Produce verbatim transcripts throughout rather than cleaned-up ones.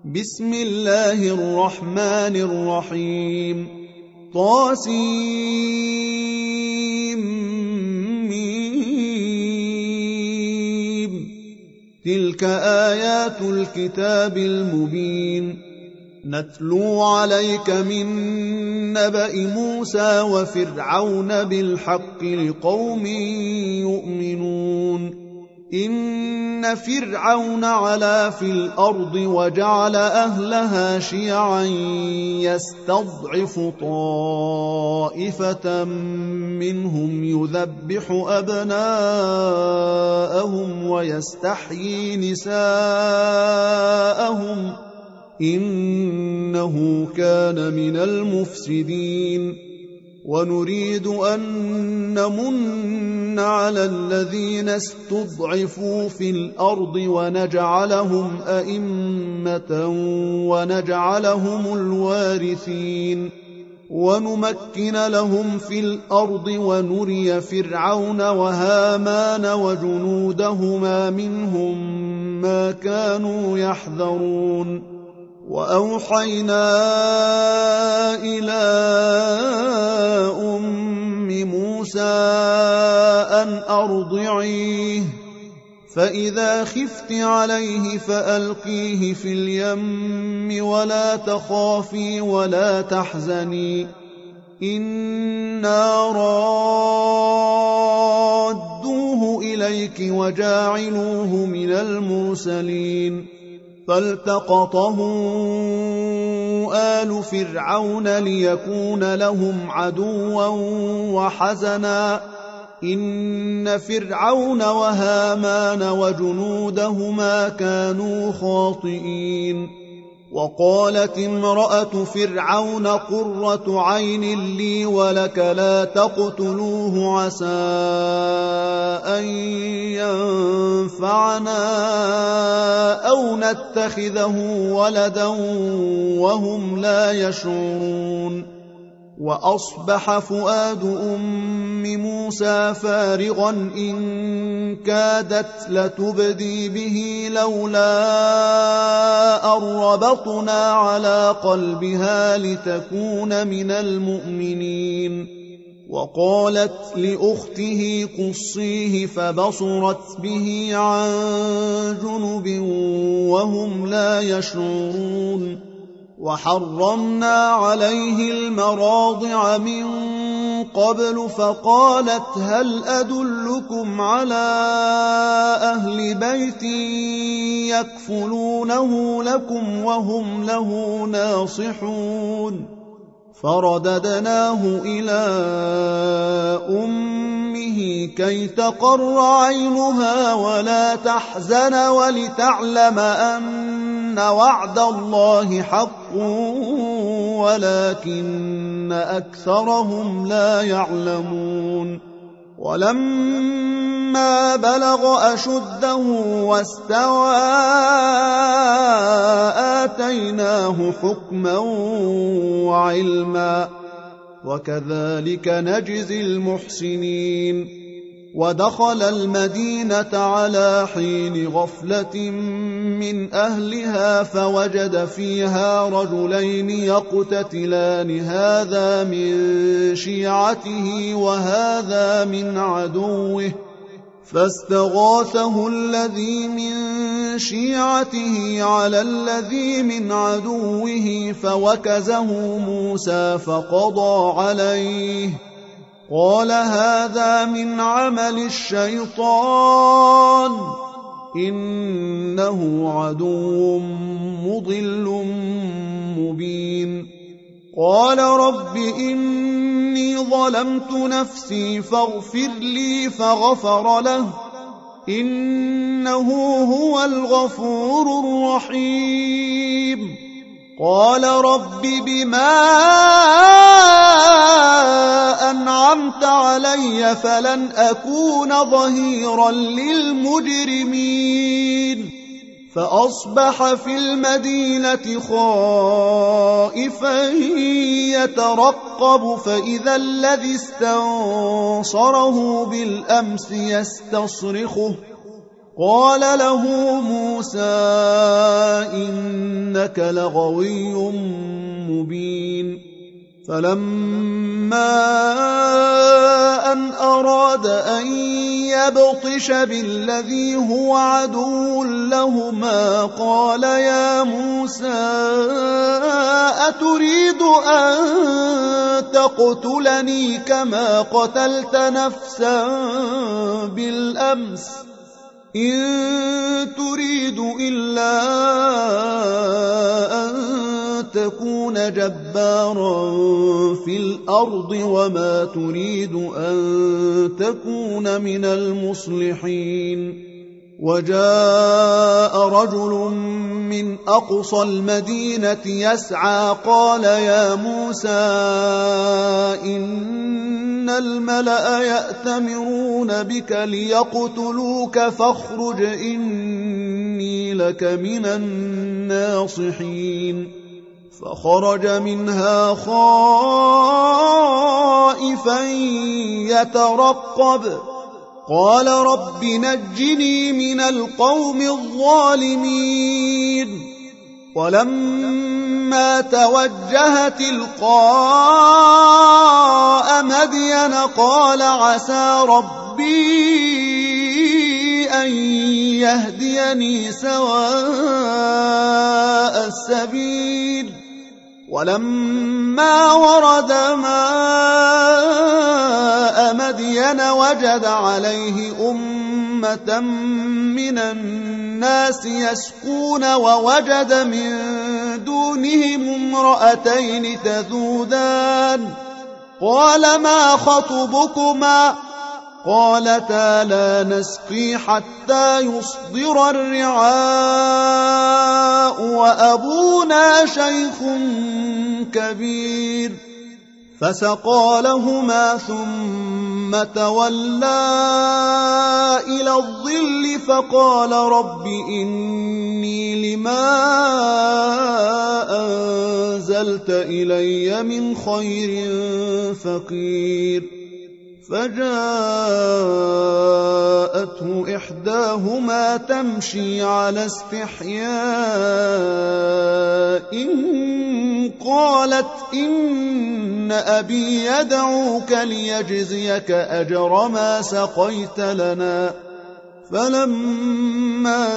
بسم الله الرحمن الرحيم طاسيم تلك آيات الكتاب المبين نتلو عليك من نبأ موسى وفرعون بالحق لقوم يؤمنون إن فرعون علا في الأرض وجعل أهلها شيعا يستضعف طائفة منهم يذبح أبناءهم ويستحيي نساءهم إنه كان من المفسدين ونريد أن نمن على الذين استضعفوا في الأرض ونجعلهم أئمة ونجعلهم الوارثين ونمكن لهم في الأرض ونري فرعون وهامان وجنودهما منهم ما كانوا يحذرون وأوحينا إلى أم موسى أن أرضعيه فإذا خفت عليه فألقيه في اليم ولا تخافي ولا تحزني إنا رادوه إليك وجاعلوه من المرسلين فالتقطه آل فرعون ليكون لهم عدوا وحزنا إن فرعون وهامان وجنودهما كانوا خاطئين وقالت امرأة فرعون قرة عين لي ولك لا تقتلوه عسى أن ينفعنا أو نتخذه ولدا وهم لا يشعرون وأصبح فؤاد أم موسى فارغا إن كادت لتبدي به لولا أن ربطنا على قلبها لتكون من المؤمنين وقالت لأخته قصيه فبصرت به عن جنب وهم لا يشعرون وحرمنا عليه المراضع من قبل فقالت هل أدلكم على أهل بيت يكفلونه لكم وهم له ناصحون فرددناه إلى أمه كي تقر عينها ولا تحزن ولتعلم أن وعد الله حق ولكن أكثرهم لا يعلمون ولما بلغ أشده واستوى آتيناه حكما وعلما وكذلك نجزي المحسنين ودخل المدينة على حين غفلة من أهلها فوجد فيها رجلين يقتتلان هذا من شيعته وهذا من عدوه فاستغاثه الذي من شيعته على الذي من عدوه فوكزه موسى فقضى عليه قال هذا من عمل الشيطان إنه عدو مضل مبين قال رب إني ظلمت نفسي فاغفر لي فغفر له إنه هو الغفور الرحيم قال رب بما أنعمت علي فلن أكون ظهيرا للمجرمين فأصبح في المدينة خائفا يترقب فإذا الذي استنصره بالأمس يستصرخه قال له موسى إنك لغوي مبين فلما أن أراد أن يبطش بالذي هو عدو لهما قال يا موسى أتريد أن تقتلني كما قتلت نفسا بالأمس إن تريد إلا أن تكون جبارا في الأرض وما تريد أن تكون من المصلحين وجاء رجل من أقصى المدينة يسعى قال يا موسى إن الملأ يأتمرون بك ليقتلوك فاخرج إني لك من الناصحين فخرج منها خائفا يترقب قال رب نجني من القوم الظالمين ولما توجه تلقاء مدين قال عسى ربي أن يهديني سواء السبيل ولما ورد ماء مدين وجد عليه أمة من الناس يسقون ووجد من دونهم امرأتين تذودان قال ما خطبكما قالتا لا نسقي حتى يصدر الرعاء وأبونا شيخ كبير فسقى لهما ثم تولى إلى الظل فقال رب إني لما أنزلت إلي من خير فقير فجاءته إحداهما تمشي على استحياء قالت إن أبي يدعوك ليجزيك أجر ما سقيت لنا فلما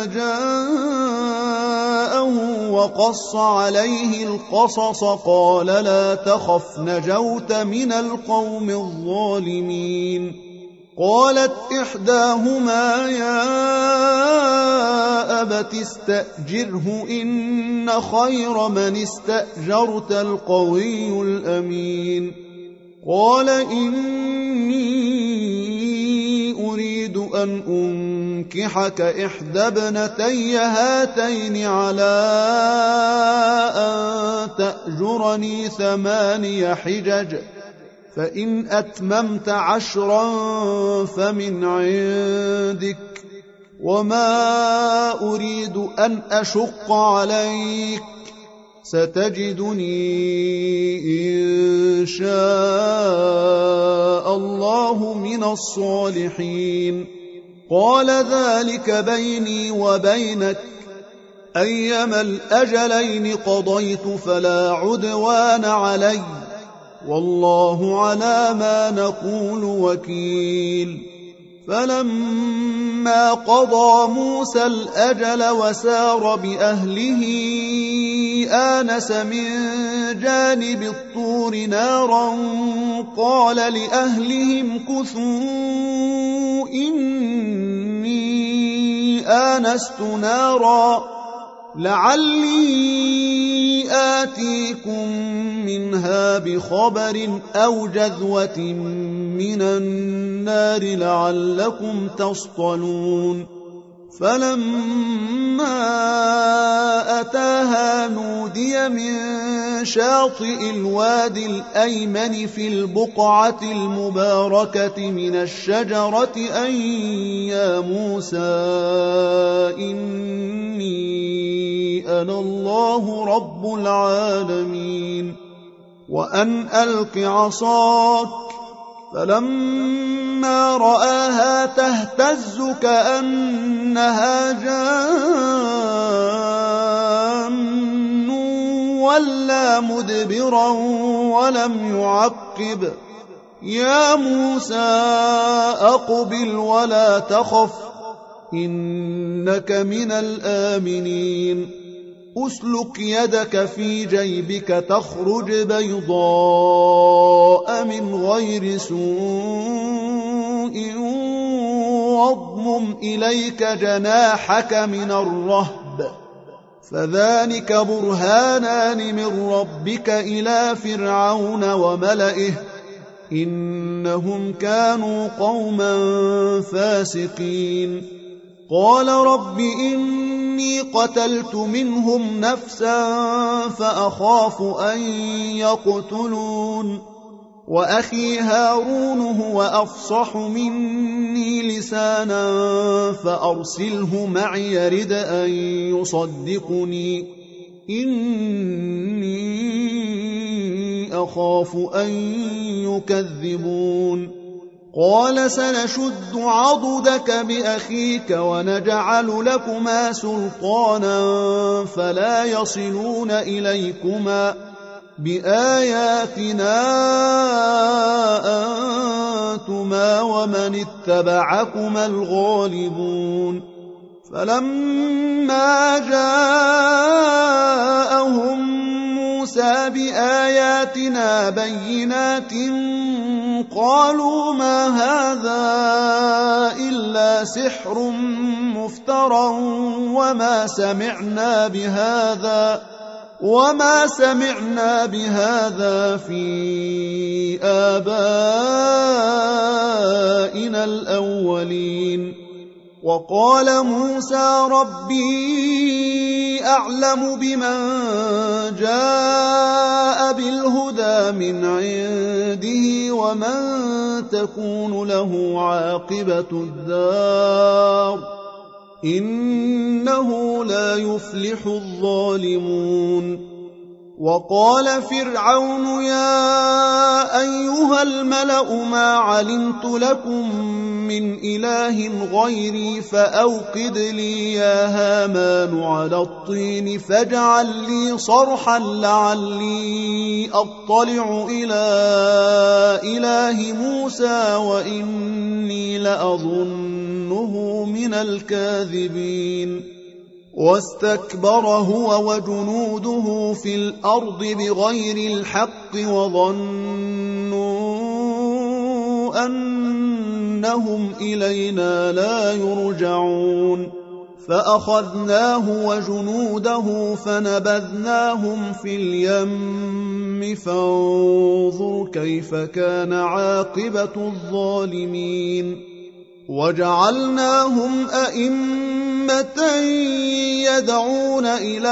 جاءه وقص عليه القصص قال لا تخف نجوت من القوم الظالمين قالت إحداهما يا أبت استأجره إن خير من استأجرت القوي الأمين قال إني أريد أن أنكحك إحدى ابنتي هاتين على أن تأجرني ثماني حجج فإن أتممت عشرا فمن عندك وما أريد أن أشق عليك ستجدني إن شاء الله من الصالحين قال ذلك بيني وبينك أيما الأجلين قضيت فلا عدوان علي والله على ما نقول وكيل فلما قضى موسى الأجل وسار بأهله آنس من جانب الطور نارا قال لأهلهم كثوا إني آنست نارا لعلي آتيكم منها بخبر أو جذوة من النار لعلكم تصطلون فلما أتاها نودي من شاطئ الوادي الأيمن في البقعة المباركة من الشجرة أن يا موسى إني أنا الله رب العالمين وأن ألق عصاك فلما رآها تهتز كأنها جان ولا مدبرا ولم يعقب يا موسى أقبل ولا تخف إنك من الآمنين أسلك يدك في جيبك تخرج بيضاء من غير سوء واضمم إليك جناحك من الرهب فذلك برهانان من ربك إلى فرعون وملئه إنهم كانوا قوما فاسقين قال رب إني قتلت منهم نفسا فأخاف أن يقتلون وأخي هارون هو أفصح مني لسانا فأرسله معي يرد أن يصدقني إني أخاف أن يكذبون قال سنشد عضدك بأخيك ونجعل لكما سلطانا فلا يصلون إليكما بآياتنا أنتما ومن اتبعكما الغالبون فلما جاءهم موسى بآياتنا بينات قالوا ما هذا إلا سحر مفترى وما سمعنا بهذا وما سمعنا بهذا في آبائنا الأولين وقال موسى ربي أعلم بمن جاء بالهدى من عنده ومن تكون له عاقبة الدار إنه لا يفلح الظالمون وقال فرعون يا أيها الملأ ما علمت لكم من إله غيري فأوقد لي يا هامان على الطين فاجعل لي صرحا لعلي أطلع إلى إله موسى وإني لأظنه من الكاذبين واستكبر هو وجنوده في الأرض بغير الحق وظنوا أنهم إلينا لا يرجعون فأخذناه وجنوده فنبذناهم في اليم فانظر كيف كان عاقبة الظالمين وجعلناهم أئمة يدعون إلى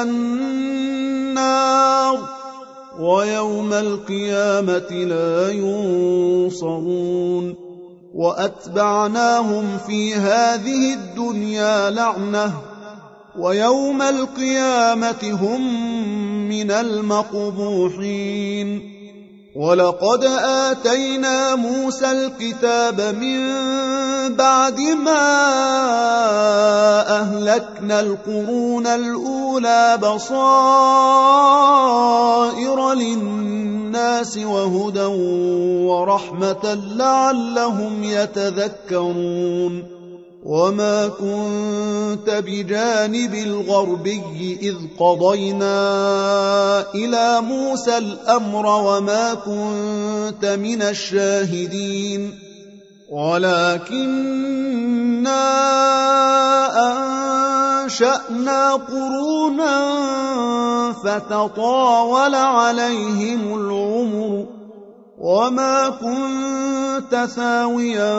النار ويوم القيامة لا ينصرون وأتبعناهم في هذه الدنيا لعنة ويوم القيامة هم من المقبوحين ولقد آتينا موسى الكتاب من بعد ما أهلكنا القرون الأولى بصائر للناس وهدى ورحمة لعلهم يتذكرون وما كنت بجانب الغربي إذ قضينا إلى موسى الأمر وما كنت من الشاهدين ولكننا أنشأنا قرونا فتطاول عليهم العمر وما كنت ثاويا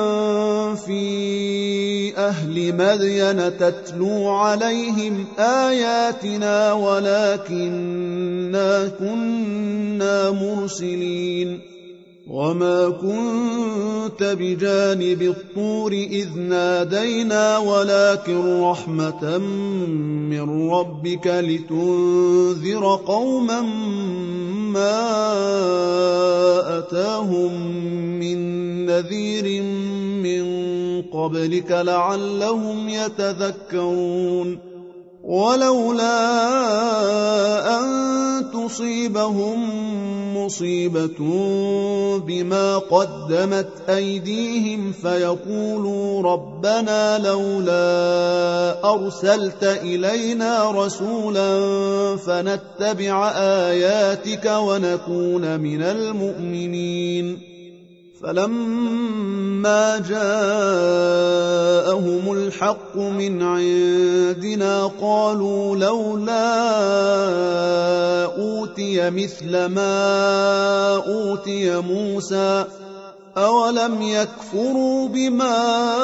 في أهل مدين تتلو عليهم آياتنا ولكننا كنا مرسلين وما كنت بجانب الطور إذ نادينا ولكن رحمة من ربك لتنذر قوما ما أتاهم من نذير من قبلك لعلهم يتذكرون ولولا أن تصيبهم مصيبة بما قدمت أيديهم فيقولوا ربنا لولا أرسلت إلينا رسولا فنتبع آياتك ونكون من المؤمنين فلما جاءهم الحق من عندنا قالوا لولا أوتي مثل ما أوتي موسى أولم يكفروا بما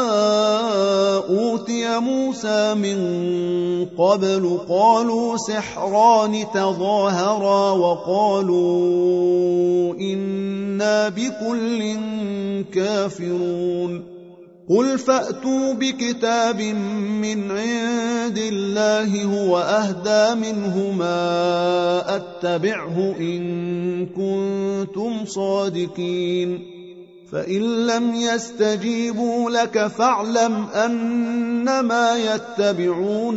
أوتي موسى من قبل قالوا سحران تظاهرا وقالوا إنا بكل كافرون قل فأتوا بكتاب من عند الله هو أهدى منهما أتبعه إن كنتم صادقين فإن لم يستجيبوا لك فاعلم أنما يتبعون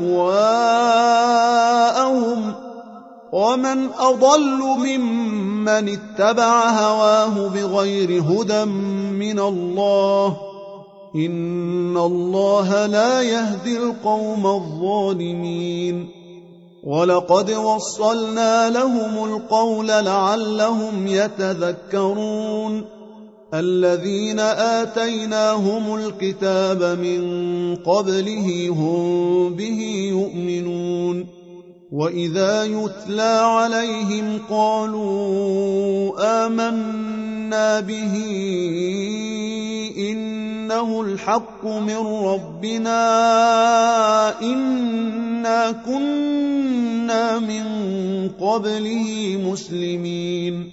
أهواءهم ومن أضل ممن اتبع هواه بغير هدى من الله إن الله لا يهدي القوم الظالمين ولقد وصلنا لهم القول لعلهم يتذكرون الذين آتيناهم الكتاب من قبله هم به يؤمنون وإذا يتلى عليهم قالوا آمنا به إنه الحق من ربنا إنا كنا من قبله مسلمين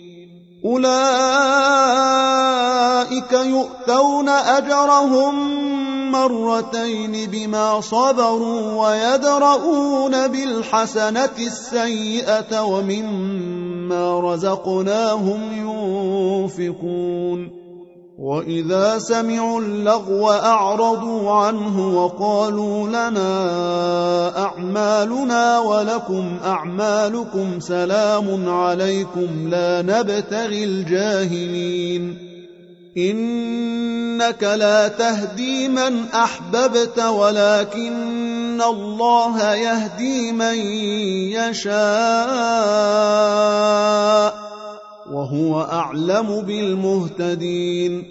أولئك يؤتون أجرهم مرتين بما صبروا ويدرؤون بالحسنة السيئة ومما رزقناهم ينفقون وإذا سمعوا اللغو أعرضوا عنه وقالوا لنا أعمالنا ولكم أعمالكم سلام عليكم لا نبتغي الجاهلين إنك لا تهدي من أحببت ولكن الله يهدي من يشاء وهو أعلم بالمهتدين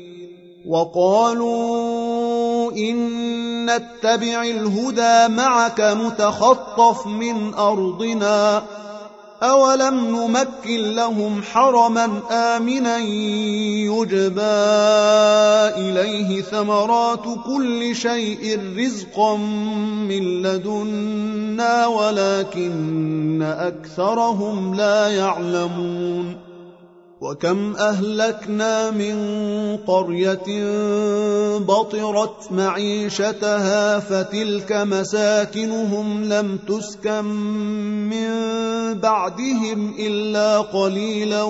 وقالوا إن نتبع الهدى معك نتخطف من أرضنا أولم نمكن لهم حرما آمنا يجبى إليه ثمرات كل شيء رزقا من لدنا ولكن أكثرهم لا يعلمون وكم أهلكنا من قرية بطرت معيشتها فتلك مساكنهم لم تسكن من بعدهم إلا قليلا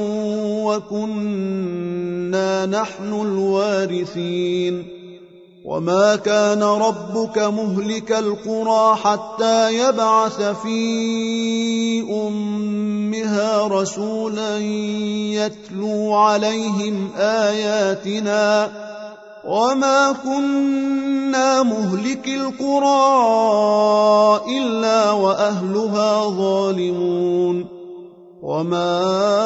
وكنا نحن الوارثين وما كان ربك مهلك القرى حتى يبعث في أمها رسولا يتلو عليهم آياتنا وما كنا مهلك القرى إلا وأهلها ظالمون وما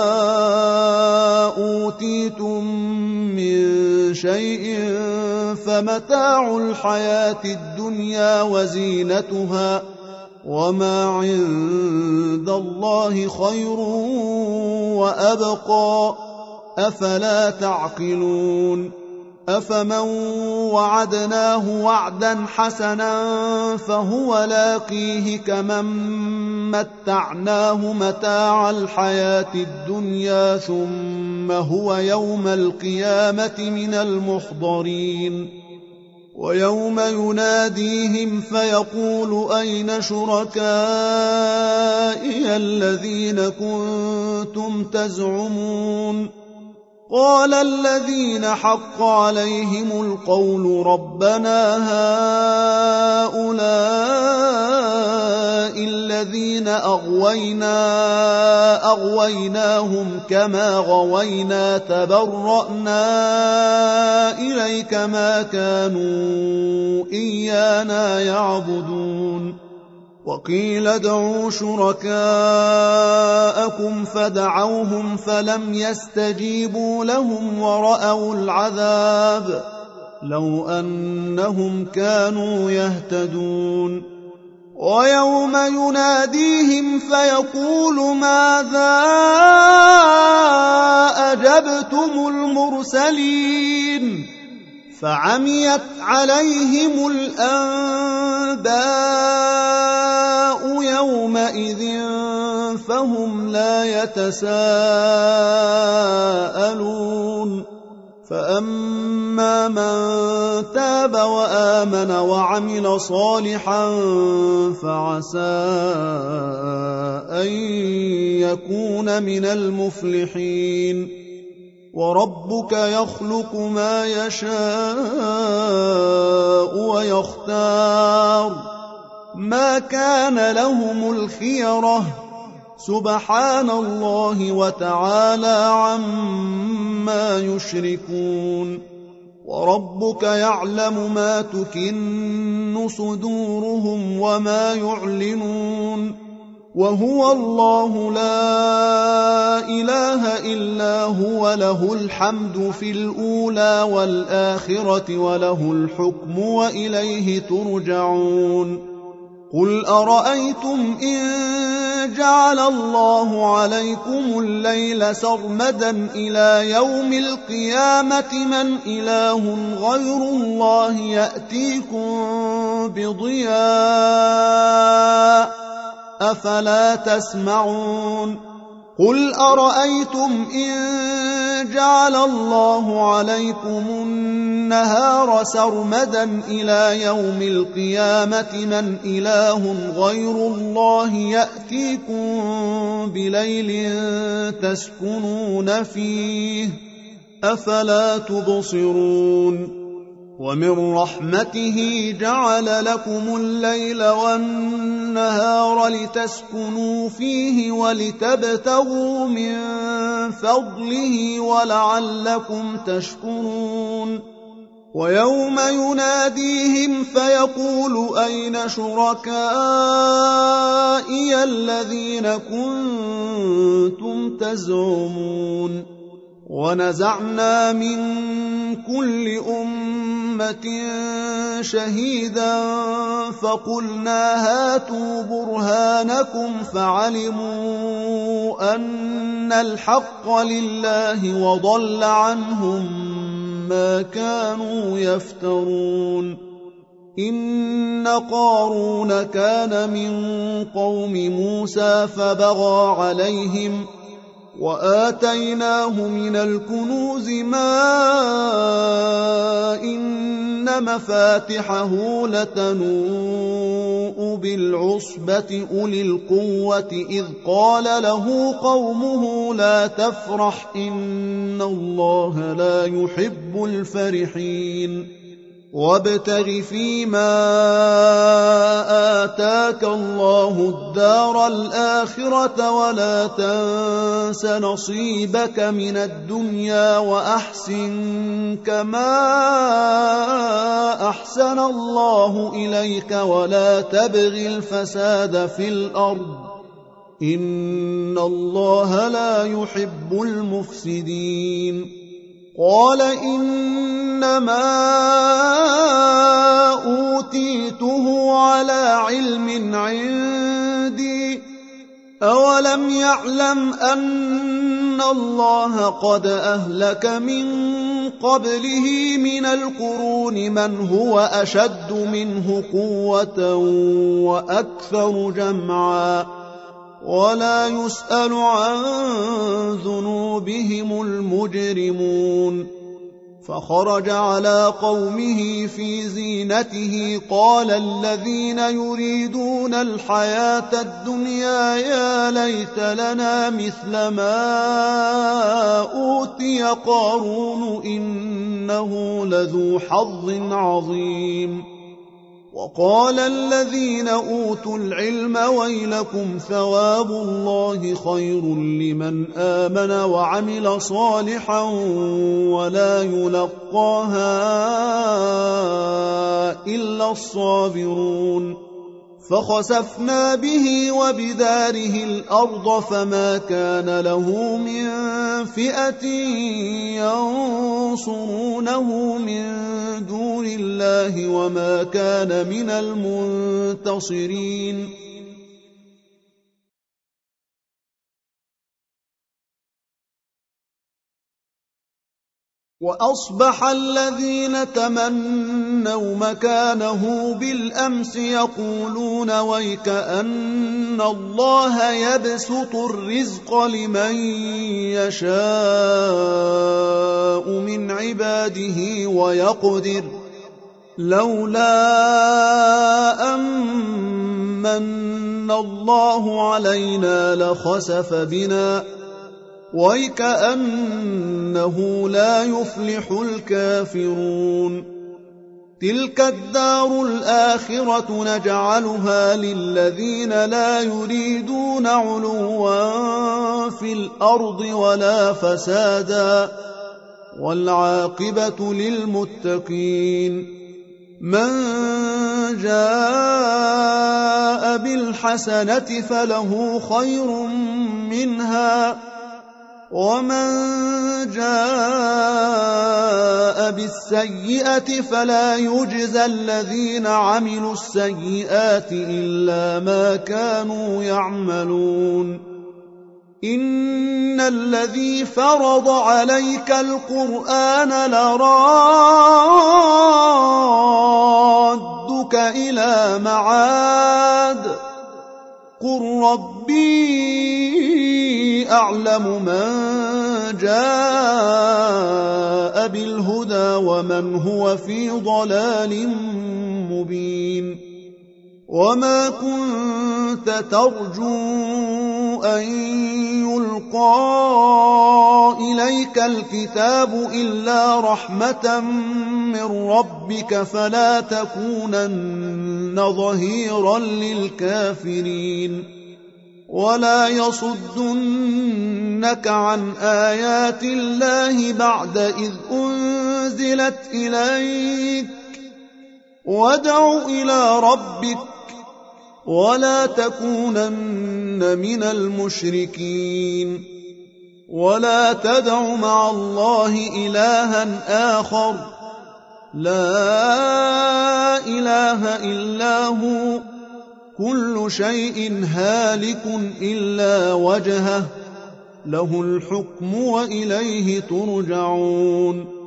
أوتيتم من شيء فمتاع الحياة الدنيا وزينتها وما عند الله خير وأبقى أفلا تعقلون أفمن وعدناه وعدا حسنا فهو لاقيه كمن متعناه متاع الحياة الدنيا ثم هو يوم القيامة من المحضرين ويوم يناديهم فيقول أين شركائي الذين كنتم تزعمون قال الذين حق عليهم القول ربنا هؤلاء الذين أغوينا أغويناهم كما غوينا تبرأنا إليك ما كانوا إيانا يعبدون وقيل ادعوا شركاءكم فدعوهم فلم يستجيبوا لهم ورأوا العذاب لو أنهم كانوا يهتدون ويوم يناديهم فيقول ماذا أجبتم المرسلين فعميت عليهم الأنباء يومئذ فهم لا يتساءلون فأما من تاب وآمن وعمل صالحا فعسى أن يكون من المفلحين وربك يخلق ما يشاء ويختار ما كان لهم الخيرة سبحان الله وتعالى عما يشركون وربك يعلم ما تكن صدورهم وما يعلنون وهو الله لا إله إلا هو له الحمد في الأولى والآخرة وله الحكم وإليه ترجعون قل أرأيتم إن جعل الله عليكم الليل سرمدا إلى يوم القيامة من إله غير الله يأتيكم بضياء أفلا تسمعون قل أرأيتم إن جعل الله عليكم النهار سرمدا إلى يوم القيامة من إله غير الله يأتيكم بليل تسكنون فيه أفلا تبصرون ومن رحمته جعل لكم الليل والنهار لتسكنوا فيه ولتبتغوا من فضله ولعلكم تشكرون ويوم يناديهم فيقول أين شركائي الذين كنتم تزعمون ونزعنا من كل أمة شهيدا فقلنا هاتوا برهانكم فعلموا أن الحق لله وضل عنهم ما كانوا يفترون إن قارون كان من قوم موسى فبغى عليهم وآتيناه من الكنوز ما إن مفاتحه لتنوء بالعصبة أولي القوة إذ قال له قومه لا تفرح إن الله لا يحب الفرحين وابتغ فيما آتاك الله الدار الآخرة ولا تنس نصيبك من الدنيا وأحسن كما أحسن الله إليك ولا تبغ الفساد في الأرض إن الله لا يحب المفسدين قال إنما أوتيته على علم عندي أولم يعلم أن الله قد أهلك من قبله من القرون من هو أشد منه قوة وأكثر جمعا ولا يسأل عن ذنوبهم المجرمون فخرج على قومه في زينته قال الذين يريدون الحياة الدنيا يا ليت لنا مثل ما أوتي قارون إنه لذو حظ عظيم. وقال الذين أوتوا العلم ويلكم ثواب الله خير لمن آمن وعمل صالحا ولا يلقاها إلا الصابرون. فخسفنا به وبداره الأرض فما كان له من فئة ينصرونه من دون الله وما كان من المنتصرين. وأصبح الذين تمنوا مكانه بالأمس يقولون ويكأن الله يبسط الرزق لمن يشاء من عباده ويقدر لولا أمن الله علينا لخسف بنا ويكأنه لا يفلح الكافرون. تلك الدار الآخرة نجعلها للذين لا يريدون علوا في الأرض ولا فسادا والعاقبة للمتقين. من جاء بالحسنة فله خير منها ومن جاء بالسيئة فلا يجزى الذين عملوا السيئات إلا ما كانوا يعملون. إن الذي فرض عليك القرآن لرادك إلى معاد قل ربي أعلم من جاء بالهدى ومن هو في ضلال مبين. وما كنت ترجو أن يلقى إليك الكتاب إلا رحمة من ربك فلا تكونن ظهيرا للكافرين. ولا يصدنك عن آيات الله بعد إذ أنزلت إليك وادع إلى ربك ولا تكونن من المشركين. ولا تدع مع الله إلها آخر لا إله إلا هو كل شيء هالك إلا وجهه له الحكم وإليه ترجعون.